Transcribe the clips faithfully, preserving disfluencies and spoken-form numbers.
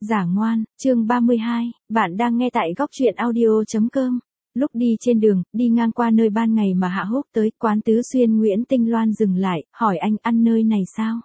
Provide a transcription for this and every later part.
Giả ngoan, chương ba mươi hai, bạn đang nghe tại góc truyện audio.com. Lúc đi trên đường, đi ngang qua nơi ban ngày mà Hạ Húc tới, quán Tứ Xuyên Nguyễn Tinh Loan dừng lại, hỏi anh ăn nơi này sao?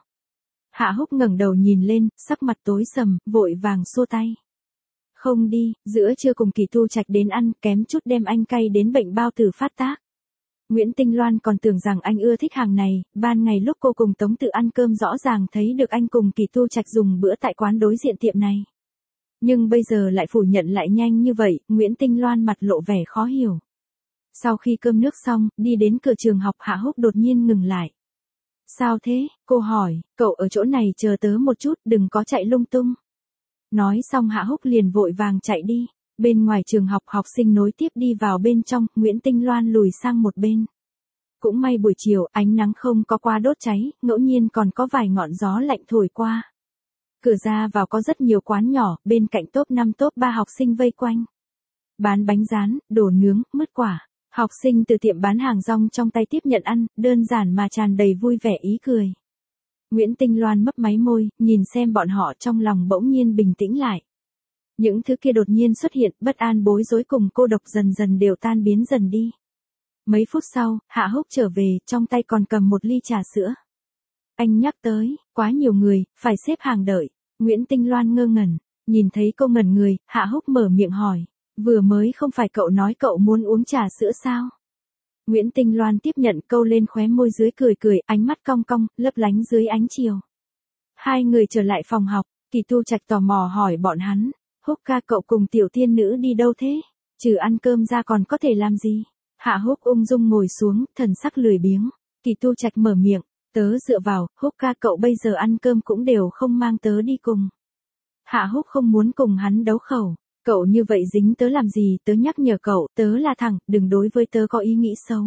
Hạ Húc ngẩng đầu nhìn lên, sắc mặt tối sầm, vội vàng xua tay. Không đi, giữa trưa cùng Kỳ Tu Trạch đến ăn, kém chút đem anh cay đến bệnh bao tử phát tác. Nguyễn Tinh Loan còn tưởng rằng anh ưa thích hàng này, ban ngày lúc cô cùng Tống Tự ăn cơm rõ ràng thấy được anh cùng Kỳ Tu Trạch dùng bữa tại quán đối diện tiệm này. Nhưng bây giờ lại phủ nhận lại nhanh như vậy, Nguyễn Tinh Loan mặt lộ vẻ khó hiểu. Sau khi cơm nước xong, đi đến cửa trường học Hạ Húc đột nhiên ngừng lại. Sao thế, cô hỏi, cậu ở chỗ này chờ tớ một chút, đừng có chạy lung tung. Nói xong Hạ Húc liền vội vàng chạy đi. Bên ngoài trường học học sinh nối tiếp đi vào bên trong, Nguyễn Tinh Loan lùi sang một bên. Cũng may buổi chiều, ánh nắng không có quá đốt cháy, ngẫu nhiên còn có vài ngọn gió lạnh thổi qua. Cửa ra vào có rất nhiều quán nhỏ, bên cạnh top năm top ba học sinh vây quanh. Bán bánh rán, đồ nướng, mứt quả. Học sinh từ tiệm bán hàng rong trong tay tiếp nhận ăn, đơn giản mà tràn đầy vui vẻ ý cười. Nguyễn Tinh Loan mấp máy môi, nhìn xem bọn họ trong lòng bỗng nhiên bình tĩnh lại. Những thứ kia đột nhiên xuất hiện, bất an bối rối cùng cô độc dần dần đều tan biến dần đi. Mấy phút sau, Hạ Húc trở về, trong tay còn cầm một ly trà sữa. Anh nhắc tới, quá nhiều người, phải xếp hàng đợi. Nguyễn Tinh Loan ngơ ngẩn, nhìn thấy cô ngẩn người, Hạ Húc mở miệng hỏi. Vừa mới không phải cậu nói cậu muốn uống trà sữa sao? Nguyễn Tinh Loan tiếp nhận câu lên khóe môi dưới cười cười, ánh mắt cong cong, lấp lánh dưới ánh chiều. Hai người trở lại phòng học, Kỳ Tu Trạch tò mò hỏi bọn hắn. Húc ca cậu cùng tiểu tiên nữ đi đâu thế? Trừ ăn cơm ra còn có thể làm gì? Hạ Húc ung dung ngồi xuống, thần sắc lười biếng. Kỳ Tu Trạch mở miệng, tớ dựa vào, Húc ca cậu bây giờ ăn cơm cũng đều không mang tớ đi cùng. Hạ Húc không muốn cùng hắn đấu khẩu. Cậu như vậy dính tớ làm gì, tớ nhắc nhở cậu, tớ là thằng, đừng đối với tớ có ý nghĩ xấu.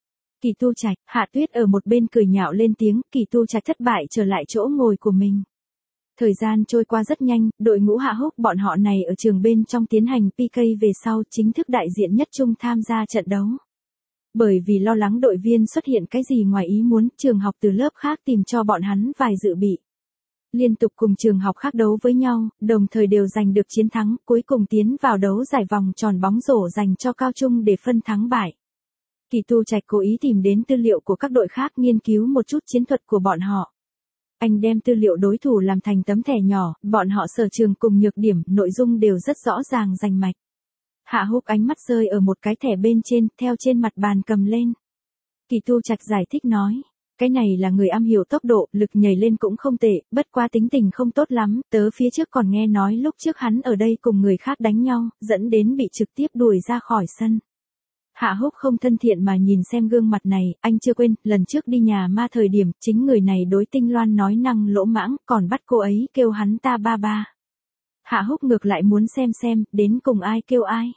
Kỳ Tu Trạch, Hạ Tuyết ở một bên cười nhạo lên tiếng, Kỳ Tu Trạch thất bại trở lại chỗ ngồi của mình. Thời gian trôi qua rất nhanh, đội ngũ Hạ Húc bọn họ này ở trường bên trong tiến hành pê ca về sau chính thức đại diện nhất trung tham gia trận đấu. Bởi vì lo lắng đội viên xuất hiện cái gì ngoài ý muốn, trường học từ lớp khác tìm cho bọn hắn vài dự bị. Liên tục cùng trường học khác đấu với nhau, đồng thời đều giành được chiến thắng, cuối cùng tiến vào đấu giải vòng tròn bóng rổ dành cho cao trung để phân thắng bại. Kỳ Tu Trạch cố ý tìm đến tư liệu của các đội khác nghiên cứu một chút chiến thuật của bọn họ. Anh đem tư liệu đối thủ làm thành tấm thẻ nhỏ, bọn họ sở trường cùng nhược điểm, nội dung đều rất rõ ràng rành mạch. Hạ Húc ánh mắt rơi ở một cái thẻ bên trên, theo trên mặt bàn cầm lên. Kỳ Tu Trạch giải thích nói, cái này là người am hiểu tốc độ, lực nhảy lên cũng không tệ, bất quá tính tình không tốt lắm, tớ phía trước còn nghe nói lúc trước hắn ở đây cùng người khác đánh nhau, dẫn đến bị trực tiếp đuổi ra khỏi sân. Hạ Húc không thân thiện mà nhìn xem gương mặt này, anh chưa quên, lần trước đi nhà ma thời điểm, chính người này đối Tinh Loan nói năng lỗ mãng, còn bắt cô ấy kêu hắn ta ba ba. Hạ Húc ngược lại muốn xem xem, đến cùng ai kêu ai.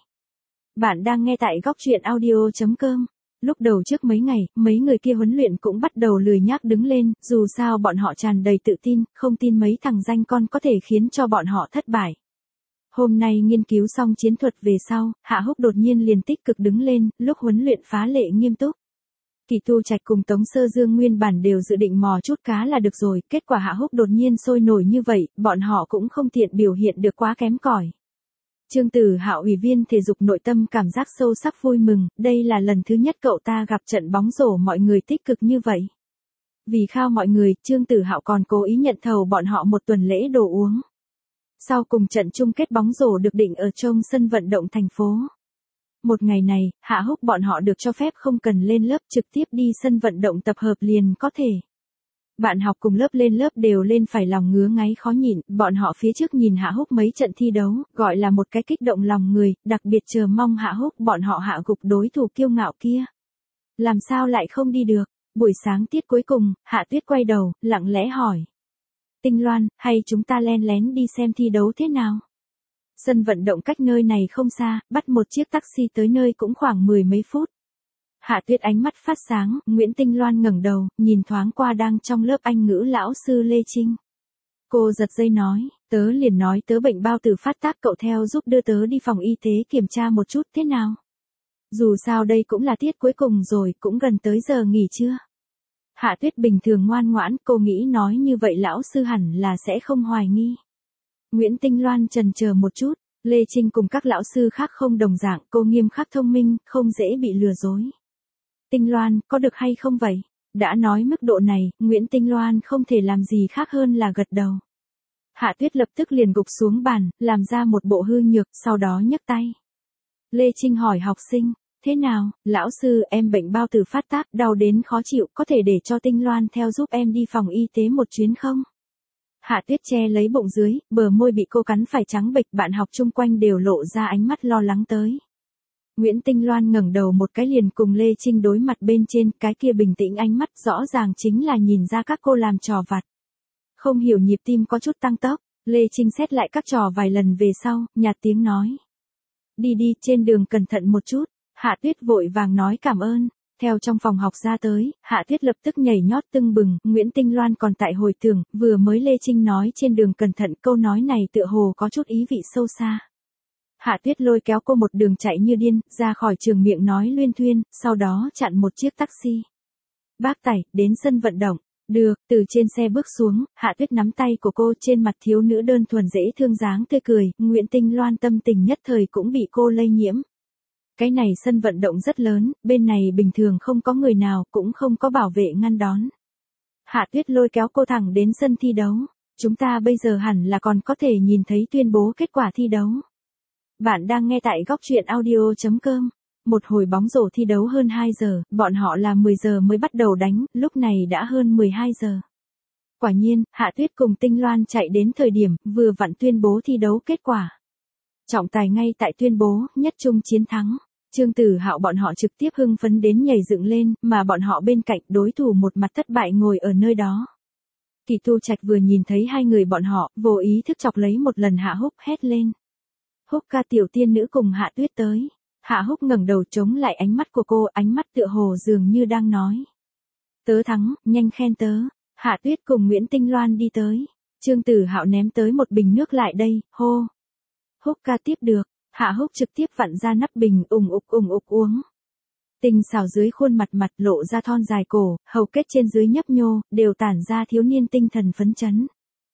Bạn đang nghe tại góc truyện audio.com. Lúc đầu trước mấy ngày, mấy người kia huấn luyện cũng bắt đầu lười nhác đứng lên, dù sao bọn họ tràn đầy tự tin, không tin mấy thằng danh con có thể khiến cho bọn họ thất bại. Hôm nay nghiên cứu xong chiến thuật về sau, Hạ Húc đột nhiên liền tích cực đứng lên, lúc huấn luyện phá lệ nghiêm túc. Kỳ Tu Trạch cùng Tống Sơ Dương nguyên bản đều dự định mò chút cá là được rồi, kết quả Hạ Húc đột nhiên sôi nổi như vậy, bọn họ cũng không tiện biểu hiện được quá kém cỏi. Trương Tử Hạo ủy viên thể dục nội tâm cảm giác sâu sắc vui mừng, đây là lần thứ nhất cậu ta gặp trận bóng rổ mọi người tích cực như vậy. Vì khao mọi người, Trương Tử Hạo còn cố ý nhận thầu bọn họ một tuần lễ đồ uống. Sau cùng trận chung kết bóng rổ được định ở trong sân vận động thành phố. Một ngày này, Hạ Húc bọn họ được cho phép không cần lên lớp trực tiếp đi sân vận động tập hợp liền có thể. Bạn học cùng lớp lên lớp đều lên phải lòng ngứa ngáy khó nhịn, bọn họ phía trước nhìn Hạ Húc mấy trận thi đấu, gọi là một cái kích động lòng người, đặc biệt chờ mong Hạ Húc bọn họ hạ gục đối thủ kiêu ngạo kia. Làm sao lại không đi được? Buổi sáng tiết cuối cùng, Hạ Tuyết quay đầu, lặng lẽ hỏi. Tinh Loan, hay chúng ta len lén đi xem thi đấu thế nào? Sân vận động cách nơi này không xa, bắt một chiếc taxi tới nơi cũng khoảng mười mấy phút. Hạ Tuyết ánh mắt phát sáng, Nguyễn Tinh Loan ngẩng đầu, nhìn thoáng qua đang trong lớp Anh ngữ lão sư Lê Trinh. Cô giật dây nói, tớ liền nói tớ bệnh bao tử phát tác, cậu theo giúp đưa tớ đi phòng y tế kiểm tra một chút thế nào? Dù sao đây cũng là tiết cuối cùng rồi, cũng gần tới giờ nghỉ trưa. Hạ Tuyết bình thường ngoan ngoãn, cô nghĩ nói như vậy lão sư hẳn là sẽ không hoài nghi. Nguyễn Tinh Loan chần chờ một chút, Lê Trinh cùng các lão sư khác không đồng dạng, cô nghiêm khắc thông minh, không dễ bị lừa dối. Tinh Loan, có được hay không vậy? Đã nói mức độ này, Nguyễn Tinh Loan không thể làm gì khác hơn là gật đầu. Hạ Tuyết lập tức liền gục xuống bàn, làm ra một bộ hư nhược, sau đó nhấc tay. Lê Trinh hỏi học sinh, thế nào, lão sư, em bệnh bao tử phát tác, đau đến khó chịu, có thể để cho Tinh Loan theo giúp em đi phòng y tế một chuyến không? Hạ Tuyết che lấy bụng dưới, bờ môi bị cô cắn phải trắng bệch, bạn học chung quanh đều lộ ra ánh mắt lo lắng tới. Nguyễn Tinh Loan ngẩng đầu một cái liền cùng Lê Trinh đối mặt bên trên, cái kia bình tĩnh ánh mắt rõ ràng chính là nhìn ra các cô làm trò vặt. Không hiểu nhịp tim có chút tăng tốc, Lê Trinh xét lại các trò vài lần về sau, nhạt tiếng nói. Đi đi, trên đường cẩn thận một chút. Hạ Tuyết vội vàng nói cảm ơn. Theo trong phòng học ra tới, Hạ Tuyết lập tức nhảy nhót tưng bừng, Nguyễn Tinh Loan còn tại hồi tưởng, vừa mới Lê Trinh nói trên đường cẩn thận, câu nói này tựa hồ có chút ý vị sâu xa. Hạ Tuyết lôi kéo cô một đường chạy như điên, ra khỏi trường miệng nói luyên thuyên, sau đó chặn một chiếc taxi. Bác Tải, đến sân vận động. Được, từ trên xe bước xuống, Hạ Tuyết nắm tay của cô, trên mặt thiếu nữ đơn thuần dễ thương dáng tươi cười, Nguyễn Tinh Loan tâm tình nhất thời cũng bị cô lây nhiễm. Cái này sân vận động rất lớn, bên này bình thường không có người nào, cũng không có bảo vệ ngăn đón. Hạ Tuyết lôi kéo cô thẳng đến sân thi đấu. Chúng ta bây giờ hẳn là còn có thể nhìn thấy tuyên bố kết quả thi đấu. Bạn đang nghe tại góc truyện audio chấm com. Một hồi bóng rổ thi đấu hơn hai giờ, bọn họ là mười giờ mới bắt đầu đánh, lúc này đã hơn mười hai giờ. Quả nhiên, Hạ Tuyết cùng Tinh Loan chạy đến thời điểm, vừa vặn tuyên bố thi đấu kết quả. Trọng tài ngay tại tuyên bố, nhất trung chiến thắng. Trương Tử Hạo bọn họ trực tiếp hưng phấn đến nhảy dựng lên, mà bọn họ bên cạnh đối thủ một mặt thất bại ngồi ở nơi đó. Kỳ Tu Trạch vừa nhìn thấy hai người bọn họ, vô ý thức chọc lấy một lần Hạ Húc hét lên. Húc ca, tiểu tiên nữ cùng Hạ Tuyết tới. Hạ Húc ngẩng đầu chống lại ánh mắt của cô, ánh mắt tựa hồ dường như đang nói. Tớ thắng, nhanh khen tớ. Hạ Tuyết cùng Nguyễn Tinh Loan đi tới. Trương Tử Hạo ném tới một bình nước lại đây, hô. Húc ca tiếp được. Hạ Húc trực tiếp vặn ra nắp bình, ùng ục ùng ục uống. Tinh xảo dưới khuôn mặt mặt lộ ra thon dài cổ, hầu kết trên dưới nhấp nhô, đều tản ra thiếu niên tinh thần phấn chấn.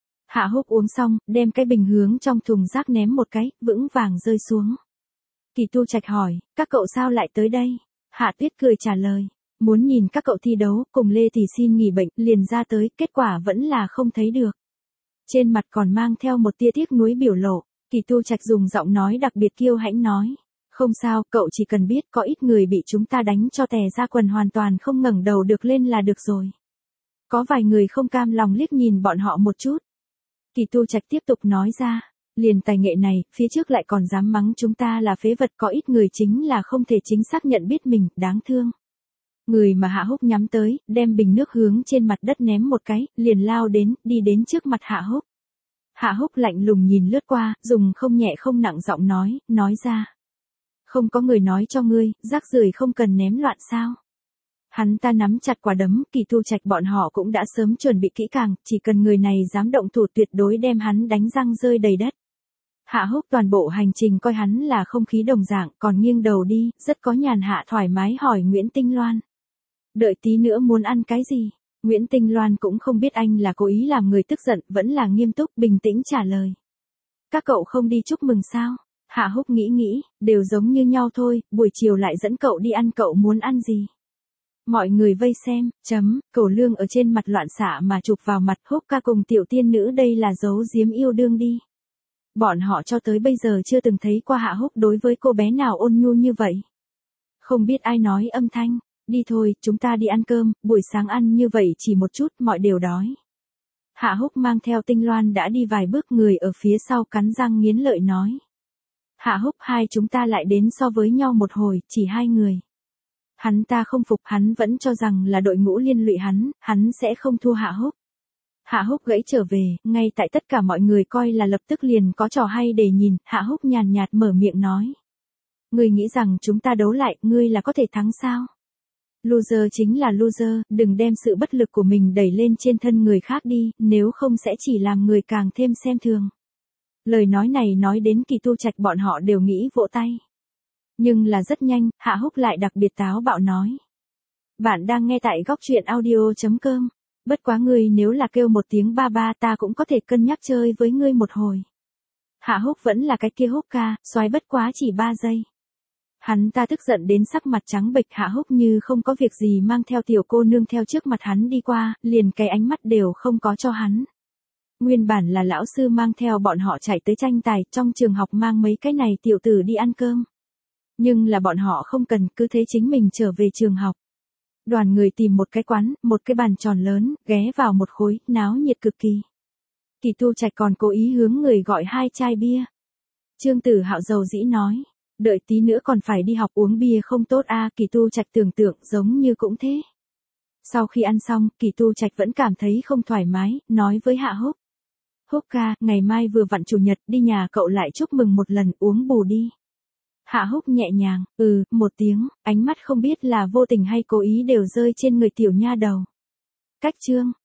Hạ Húc uống xong, đem cái bình hướng trong thùng rác ném một cái, vững vàng rơi xuống. Kỳ Tu Trạch hỏi, các cậu sao lại tới đây? Hạ Tuyết cười trả lời, muốn nhìn các cậu thi đấu, cùng Lê thì xin nghỉ bệnh, liền ra tới, kết quả vẫn là không thấy được. Trên mặt còn mang theo một tia tiếc nuối biểu lộ. Kỳ Tu Trạch dùng giọng nói đặc biệt kiêu hãnh nói. Không sao, cậu chỉ cần biết có ít người bị chúng ta đánh cho tè ra quần hoàn toàn không ngẩng đầu được lên là được rồi. Có vài người không cam lòng liếc nhìn bọn họ một chút. Kỳ Tu Trạch tiếp tục nói ra. Liền tài nghệ này, phía trước lại còn dám mắng chúng ta là phế vật, có ít người chính là không thể chính xác nhận biết mình, đáng thương. Người mà Hạ Húc nhắm tới, đem bình nước hướng trên mặt đất ném một cái, liền lao đến, đi đến trước mặt Hạ Húc. Hạ Húc lạnh lùng nhìn lướt qua, dùng không nhẹ không nặng giọng nói, nói ra. Không có người nói cho ngươi, rác rưởi không cần ném loạn sao. Hắn ta nắm chặt quả đấm, Kỳ Tu Trạch bọn họ cũng đã sớm chuẩn bị kỹ càng, chỉ cần người này dám động thủ tuyệt đối đem hắn đánh răng rơi đầy đất. Hạ Húc toàn bộ hành trình coi hắn là không khí đồng dạng, còn nghiêng đầu đi, rất có nhàn hạ thoải mái hỏi Nguyễn Tinh Loan. Đợi tí nữa muốn ăn cái gì? Nguyễn Tinh Loan cũng không biết anh là cố ý làm người tức giận, vẫn là nghiêm túc, bình tĩnh trả lời. Các cậu không đi chúc mừng sao? Hạ Húc nghĩ nghĩ, đều giống như nhau thôi, buổi chiều lại dẫn cậu đi ăn, cậu muốn ăn gì? Mọi người vây xem, chấm, Cẩu Lương ở trên mặt loạn xạ mà chụp vào mặt Húc ca cùng tiểu tiên nữ, đây là giấu giếm yêu đương đi. Bọn họ cho tới bây giờ chưa từng thấy qua Hạ Húc đối với cô bé nào ôn nhu như vậy. Không biết ai nói âm thanh. Đi thôi, chúng ta đi ăn cơm, buổi sáng ăn như vậy chỉ một chút, mọi đều đói. Hạ Húc mang theo Tinh Loan đã đi vài bước, người ở phía sau cắn răng nghiến lợi nói. Hạ Húc, hai chúng ta lại đến so với nhau một hồi, chỉ hai người. Hắn ta không phục, hắn vẫn cho rằng là đội ngũ liên lụy hắn, hắn sẽ không thua Hạ Húc. Hạ Húc gãy trở về, ngay tại tất cả mọi người coi là lập tức liền có trò hay để nhìn, Hạ Húc nhàn nhạt mở miệng nói. Ngươi nghĩ rằng chúng ta đấu lại, ngươi là có thể thắng sao? Loser chính là loser, đừng đem sự bất lực của mình đẩy lên trên thân người khác đi, nếu không sẽ chỉ làm người càng thêm xem thường. Lời nói này nói đến Kỳ Tu Trạch bọn họ đều nghĩ vỗ tay. Nhưng là rất nhanh, Hạ Húc lại đặc biệt táo bạo nói. Bạn đang nghe tại góc truyện audio chấm com. Bất quá ngươi nếu là kêu một tiếng ba ba, ta cũng có thể cân nhắc chơi với ngươi một hồi. Hạ Húc vẫn là cái kia Húc ca, soái bất quá chỉ ba giây. Hắn ta tức giận đến sắc mặt trắng bệch. Hạ Húc như không có việc gì mang theo tiểu cô nương theo trước mặt hắn đi qua, liền cái ánh mắt đều không có cho hắn. Nguyên bản là lão sư mang theo bọn họ chạy tới tranh tài, trong trường học mang mấy cái này tiểu tử đi ăn cơm. Nhưng là bọn họ không cần, cứ thế chính mình trở về trường học. Đoàn người tìm một cái quán, một cái bàn tròn lớn, ghé vào một khối, náo nhiệt cực kỳ. Kỳ Tu Trạch còn cố ý hướng người gọi hai chai bia. Trương Tử Hạo dầu dĩ nói, đợi tí nữa còn phải đi học uống bia không tốt a. À, Kỳ Tu Trạch tưởng tượng giống như cũng thế. Sau khi ăn xong, Kỳ Tu Trạch vẫn cảm thấy không thoải mái, nói với Hạ Húc. Húc ca, ngày mai vừa vặn chủ nhật, đi nhà cậu lại chúc mừng một lần, uống bù đi. Hạ Húc nhẹ nhàng, ừ, một tiếng, ánh mắt không biết là vô tình hay cố ý đều rơi trên người tiểu nha đầu. Cách chương.